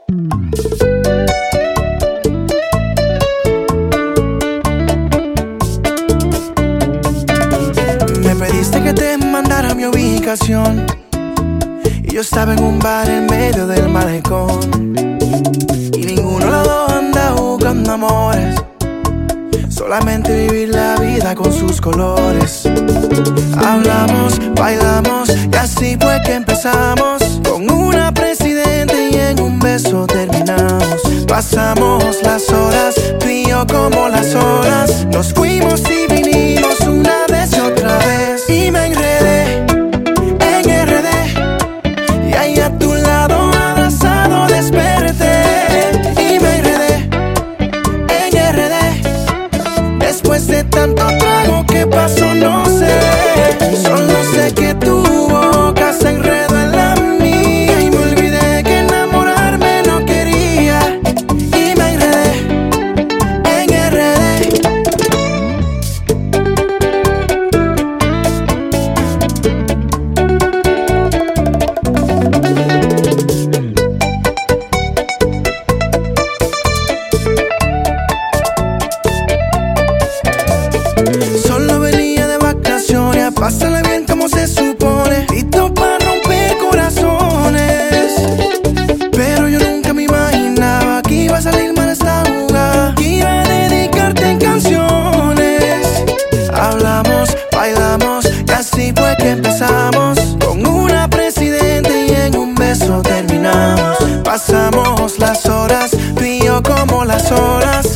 Me pediste que te mandara mi ubicación y yo estaba en un bar en medio del malecón. Y ninguno de los dos anda buscando amores, solamente vivir la vida con sus colores. Hablamos, bailamos y así fue que empezamos, con una presidenta y en un beso terminamos. Pasamos las horas, tú y yo como las olas, nos fuimos y vinimos una vez y otra vez. Y me enredé en RD y ahí a tu lado abrazado desperté. Y me enredé en RD después de tanto trago. ¿Qué pasó? No sé, solo sé que tu boca se enredó en la mía y me olvidé que enamorarme no quería. Y me enredé en RD. Solo venía de vacaciones a pasarla bien como se supone, listo para romper corazones. Pero yo nunca me imaginaba que iba a salir mal esta jugada, que iba a dedicarte en canciones. Hablamos, bailamos y así fue que empezamos, con una presidenta y en un beso terminamos. Pasamos las horas, tú y yo como las olas,